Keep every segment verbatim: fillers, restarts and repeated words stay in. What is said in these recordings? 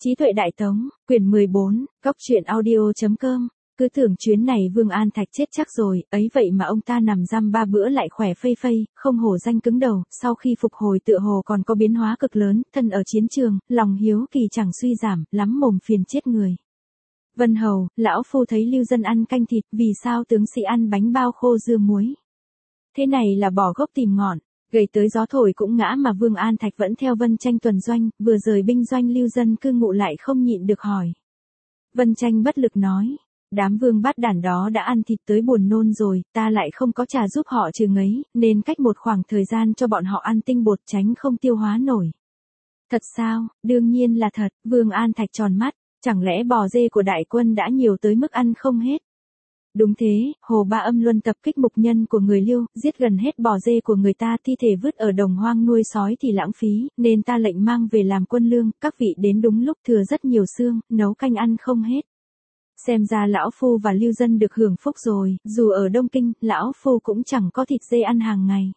Trí tuệ đại tống, quyển mười bốn, góc truyện audio.com. Cứ tưởng chuyến này Vương An Thạch chết chắc rồi, ấy vậy mà ông ta nằm giam ba bữa lại khỏe phây phây, không hổ danh cứng đầu, sau khi phục hồi tựa hồ còn có biến hóa cực lớn, thân ở chiến trường, lòng hiếu kỳ chẳng suy giảm, lắm mồm phiền chết người. Vân Hầu, lão phu thấy Lưu Dân ăn canh thịt, vì sao tướng sĩ ăn bánh bao khô dưa muối? Thế này là bỏ gốc tìm ngọn. Gầy tới gió thổi cũng ngã mà Vương An Thạch vẫn theo Vân Tranh tuần doanh, vừa rời binh doanh Lưu Dân cư ngụ lại không nhịn được hỏi. Vân Tranh bất lực nói, đám vương bát đản đó đã ăn thịt tới buồn nôn rồi, ta lại không có trà giúp họ trừ ngấy, nên cách một khoảng thời gian cho bọn họ ăn tinh bột tránh không tiêu hóa nổi. Thật sao? Đương nhiên là thật, Vương An Thạch tròn mắt, chẳng lẽ bò dê của đại quân đã nhiều tới mức ăn không hết? Đúng thế, Hồ Ba Âm Luân tập kích mục nhân của người Liêu, giết gần hết bò dê của người ta, thi thể vứt ở đồng hoang nuôi sói thì lãng phí, nên ta lệnh mang về làm quân lương, các vị đến đúng lúc, thừa rất nhiều xương, nấu canh ăn không hết. Xem ra lão phu và Lưu Dân được hưởng phúc rồi, dù ở Đông Kinh, lão phu cũng chẳng có thịt dê ăn hàng ngày.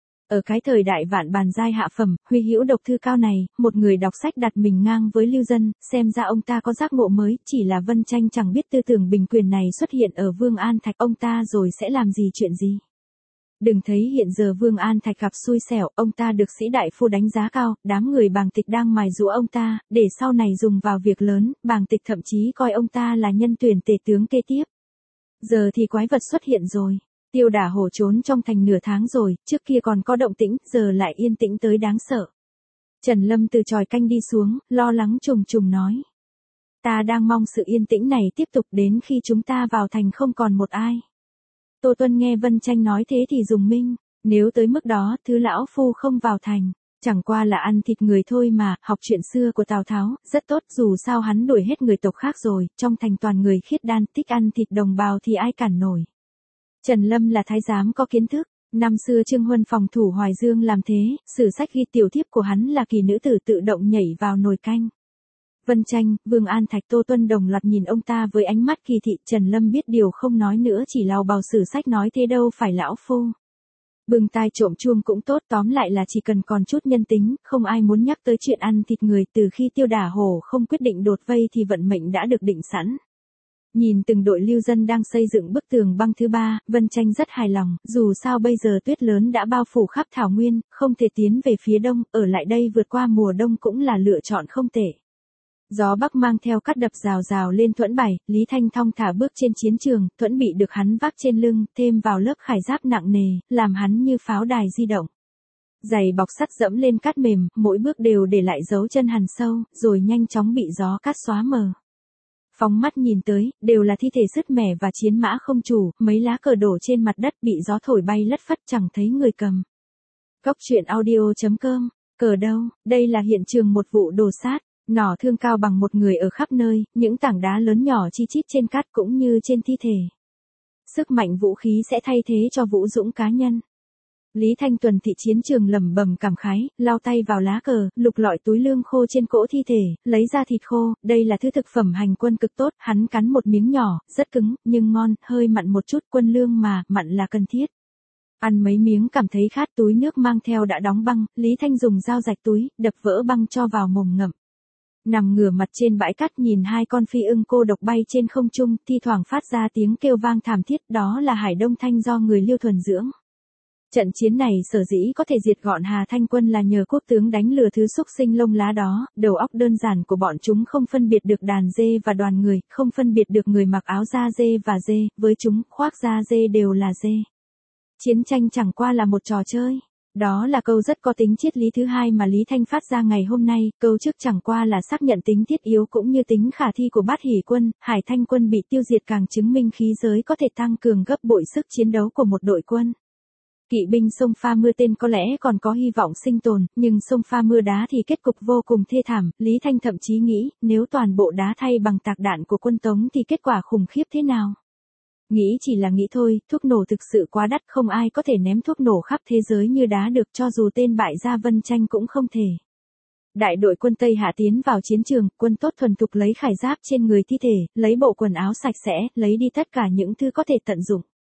Ở cái thời đại vạn bàn giai hạ phẩm, huy hữu độc thư cao này, một người đọc sách đặt mình ngang với Lưu Dân, xem ra ông ta có giác ngộ mới, chỉ là Vân Tranh chẳng biết tư tưởng bình quyền này xuất hiện ở Vương An Thạch, ông ta rồi sẽ làm gì chuyện gì. Đừng thấy hiện giờ Vương An Thạch gặp xui xẻo, ông ta được sĩ đại phu đánh giá cao, đám người Bàng Tịch đang mài giũa ông ta, để sau này dùng vào việc lớn, Bàng Tịch thậm chí coi ông ta là nhân tuyển tể tướng kế tiếp. Giờ thì quái vật xuất hiện rồi. Tiêu Đả Hổ trốn trong thành nửa tháng rồi, trước kia còn có động tĩnh, giờ lại yên tĩnh tới đáng sợ. Trần Lâm từ chòi canh đi xuống, lo lắng trùng trùng nói. Ta đang mong sự yên tĩnh này tiếp tục đến khi chúng ta vào thành không còn một ai. Tô Tuân nghe Vân Tranh nói thế thì dùng minh, nếu tới mức đó, thứ lão phu không vào thành, chẳng qua là ăn thịt người thôi mà, học chuyện xưa của Tào Tháo, rất tốt, dù sao hắn đuổi hết người tộc khác rồi, trong thành toàn người khiết đan, thích ăn thịt đồng bào thì ai cản nổi. Trần Lâm là thái giám có kiến thức, năm xưa Trương Huân phòng thủ Hoài Dương làm thế, sử sách ghi tiểu thiếp của hắn là kỳ nữ tử tự động nhảy vào nồi canh. Vân Tranh, Vương An Thạch, Tô Tuân đồng loạt nhìn ông ta với ánh mắt kỳ thị, Trần Lâm biết điều không nói nữa, chỉ lào bào sử sách nói thế đâu phải lão phu. Bừng tai trộm chuông cũng tốt, tóm lại là chỉ cần còn chút nhân tính, không ai muốn nhắc tới chuyện ăn thịt người, từ khi Tiêu Đả Hổ không quyết định đột vây thì vận mệnh đã được định sẵn. Nhìn từng đội Lưu Dân đang xây dựng bức tường băng thứ ba, Vân Tranh rất hài lòng, dù sao bây giờ tuyết lớn đã bao phủ khắp thảo nguyên, không thể tiến về phía đông, ở lại đây vượt qua mùa đông cũng là lựa chọn không tệ. Gió bắc mang theo cát đập rào rào lên thuẫn bày, Lý Thanh thong thả bước trên chiến trường, thuẫn bị được hắn vác trên lưng, thêm vào lớp khải giáp nặng nề, làm hắn như pháo đài di động. Giày bọc sắt dẫm lên cát mềm, mỗi bước đều để lại dấu chân hằn sâu, rồi nhanh chóng bị gió cát xóa mờ. Phóng mắt nhìn tới, đều là thi thể sứt mẻ và chiến mã không chủ, mấy lá cờ đổ trên mặt đất bị gió thổi bay lất phất chẳng thấy người cầm. Góc truyện audio.com, cờ đâu, đây là hiện trường một vụ đồ sát, nỏ thương cao bằng một người ở khắp nơi, những tảng đá lớn nhỏ chi chít trên cát cũng như trên thi thể. Sức mạnh vũ khí sẽ thay thế cho vũ dũng cá nhân. Lý Thanh tuần thị chiến trường lẩm bẩm cảm khái, lau tay vào lá cờ, lục lọi túi lương khô trên cỗ thi thể, lấy ra thịt khô, đây là thứ thực phẩm hành quân cực tốt, hắn cắn một miếng nhỏ, rất cứng, nhưng ngon, hơi mặn một chút, quân lương mà, mặn là cần thiết. Ăn mấy miếng cảm thấy khát, túi nước mang theo đã đóng băng, Lý Thanh dùng dao rạch túi, đập vỡ băng cho vào mồm ngậm. Nằm ngửa mặt trên bãi cát nhìn hai con phi ưng cô độc bay trên không trung, thi thoảng phát ra tiếng kêu vang thảm thiết, đó là Hải Đông Thanh do người Liêu thuần dưỡng. Trận chiến này sở dĩ có thể diệt gọn Hà Thanh quân là nhờ quốc tướng đánh lừa thứ xúc sinh lông lá đó, đầu óc đơn giản của bọn chúng không phân biệt được đàn dê và đoàn người, không phân biệt được người mặc áo da dê và dê, với chúng, khoác da dê đều là dê. Chiến tranh chẳng qua là một trò chơi. Đó là câu rất có tính triết lý thứ hai mà Lý Thanh phát ra ngày hôm nay, câu trước chẳng qua là xác nhận tính thiết yếu cũng như tính khả thi của Bát Hỷ quân, Hải Thanh quân bị tiêu diệt càng chứng minh khí giới có thể tăng cường gấp bội sức chiến đấu của một đội quân. Kỵ binh sông Pha Mưa tên có lẽ còn có hy vọng sinh tồn, nhưng sông Pha Mưa đá thì kết cục vô cùng thê thảm, Lý Thanh thậm chí nghĩ, nếu toàn bộ đá thay bằng tạc đạn của quân Tống thì kết quả khủng khiếp thế nào. Nghĩ chỉ là nghĩ thôi, thuốc nổ thực sự quá đắt, không ai có thể ném thuốc nổ khắp thế giới như đá được, cho dù tên bại gia Vân Tranh cũng không thể. Đại đội quân Tây Hạ tiến vào chiến trường, quân tốt thuần thục lấy khải giáp trên người thi thể, lấy bộ quần áo sạch sẽ, lấy đi tất cả những thứ có thể tận dụng.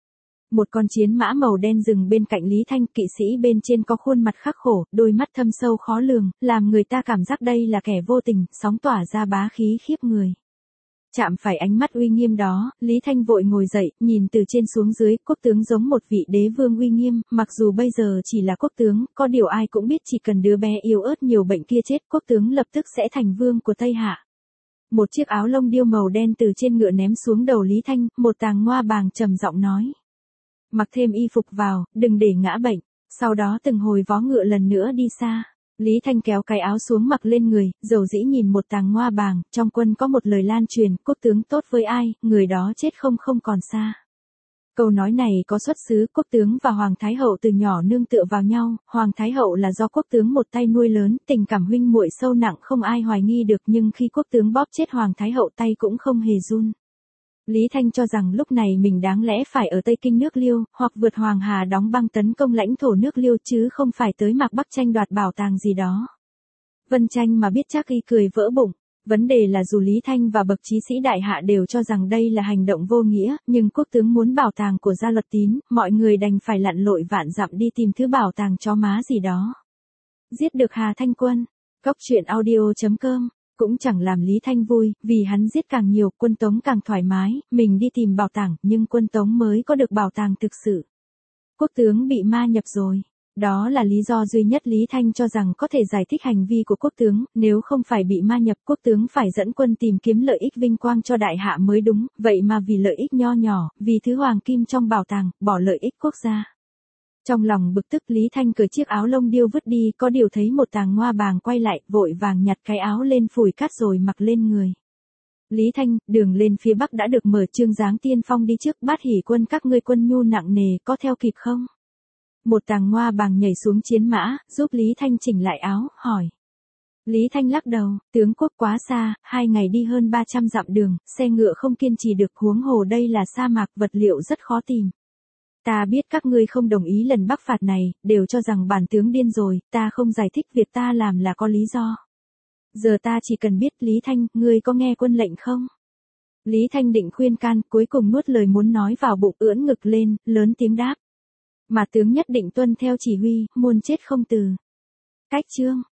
Một con chiến mã màu đen dừng bên cạnh Lý Thanh, kỵ sĩ bên trên có khuôn mặt khắc khổ, đôi mắt thâm sâu khó lường, làm người ta cảm giác đây là kẻ vô tình, sóng tỏa ra bá khí khiếp người. Chạm phải ánh mắt uy nghiêm đó, Lý Thanh vội ngồi dậy, nhìn từ trên xuống dưới, quốc tướng giống một vị đế vương uy nghiêm, mặc dù bây giờ chỉ là quốc tướng, có điều ai cũng biết chỉ cần đứa bé yếu ớt nhiều bệnh kia chết, quốc tướng lập tức sẽ thành vương của Tây Hạ. Một chiếc áo lông điêu màu đen từ trên ngựa ném xuống đầu Lý Thanh, một tàng ngoa bàng trầm giọng nói. Mặc thêm y phục vào, đừng để ngã bệnh, sau đó từng hồi vó ngựa lần nữa đi xa. Lý Thanh kéo cái áo xuống mặc lên người, dầu dĩ nhìn một tàng ngoa bàng, trong quân có một lời lan truyền, quốc tướng tốt với ai, người đó chết không không còn xa. Câu nói này có xuất xứ, quốc tướng và Hoàng Thái Hậu từ nhỏ nương tựa vào nhau, Hoàng Thái Hậu là do quốc tướng một tay nuôi lớn, tình cảm huynh muội sâu nặng không ai hoài nghi được, nhưng khi quốc tướng bóp chết Hoàng Thái Hậu tay cũng không hề run. Lý Thanh cho rằng lúc này mình đáng lẽ phải ở Tây Kinh nước Liêu, hoặc vượt Hoàng Hà đóng băng tấn công lãnh thổ nước Liêu chứ không phải tới Mạc Bắc tranh đoạt bảo tàng gì đó. Vân Tranh mà biết chắc y cười vỡ bụng. Vấn đề là dù Lý Thanh và bậc trí sĩ đại hạ đều cho rằng đây là hành động vô nghĩa, nhưng quốc tướng muốn bảo tàng của Gia Luật Tín, mọi người đành phải lặn lội vạn dặm đi tìm thứ bảo tàng chó má gì đó. Giết được Hà Thanh Quân. Góc truyện audio chấm com cũng chẳng làm Lý Thanh vui, vì hắn giết càng nhiều, quân Tống càng thoải mái, mình đi tìm bảo tàng, nhưng quân Tống mới có được bảo tàng thực sự. Quốc tướng bị ma nhập rồi. Đó là lý do duy nhất Lý Thanh cho rằng có thể giải thích hành vi của quốc tướng, nếu không phải bị ma nhập, quốc tướng phải dẫn quân tìm kiếm lợi ích vinh quang cho đại hạ mới đúng, vậy mà vì lợi ích nho nhỏ, vì thứ hoàng kim trong bảo tàng, bỏ lợi ích quốc gia. Trong lòng bực tức, Lý Thanh cởi chiếc áo lông điêu vứt đi, có điều thấy một tàng ngoa bàng quay lại, vội vàng nhặt cái áo lên phủi cát rồi mặc lên người. Lý Thanh, đường lên phía Bắc đã được mở, Trương Giáng tiên phong đi trước, Bát Hỷ quân các ngươi quân nhu nặng nề, có theo kịp không? Một tàng ngoa bàng nhảy xuống chiến mã, giúp Lý Thanh chỉnh lại áo, hỏi. Lý Thanh lắc đầu, tướng quốc quá xa, hai ngày đi hơn ba trăm dặm đường, xe ngựa không kiên trì được, huống hồ đây là sa mạc, vật liệu rất khó tìm. Ta biết các ngươi không đồng ý lần bắc phạt này, đều cho rằng bản tướng điên rồi, ta không giải thích việc ta làm là có lý do. Giờ ta chỉ cần biết, Lý Thanh, ngươi có nghe quân lệnh không? Lý Thanh định khuyên can, cuối cùng nuốt lời muốn nói vào bụng, ưỡn ngực lên, lớn tiếng đáp. Mà tướng nhất định tuân theo chỉ huy, muôn chết không từ. Cách chương.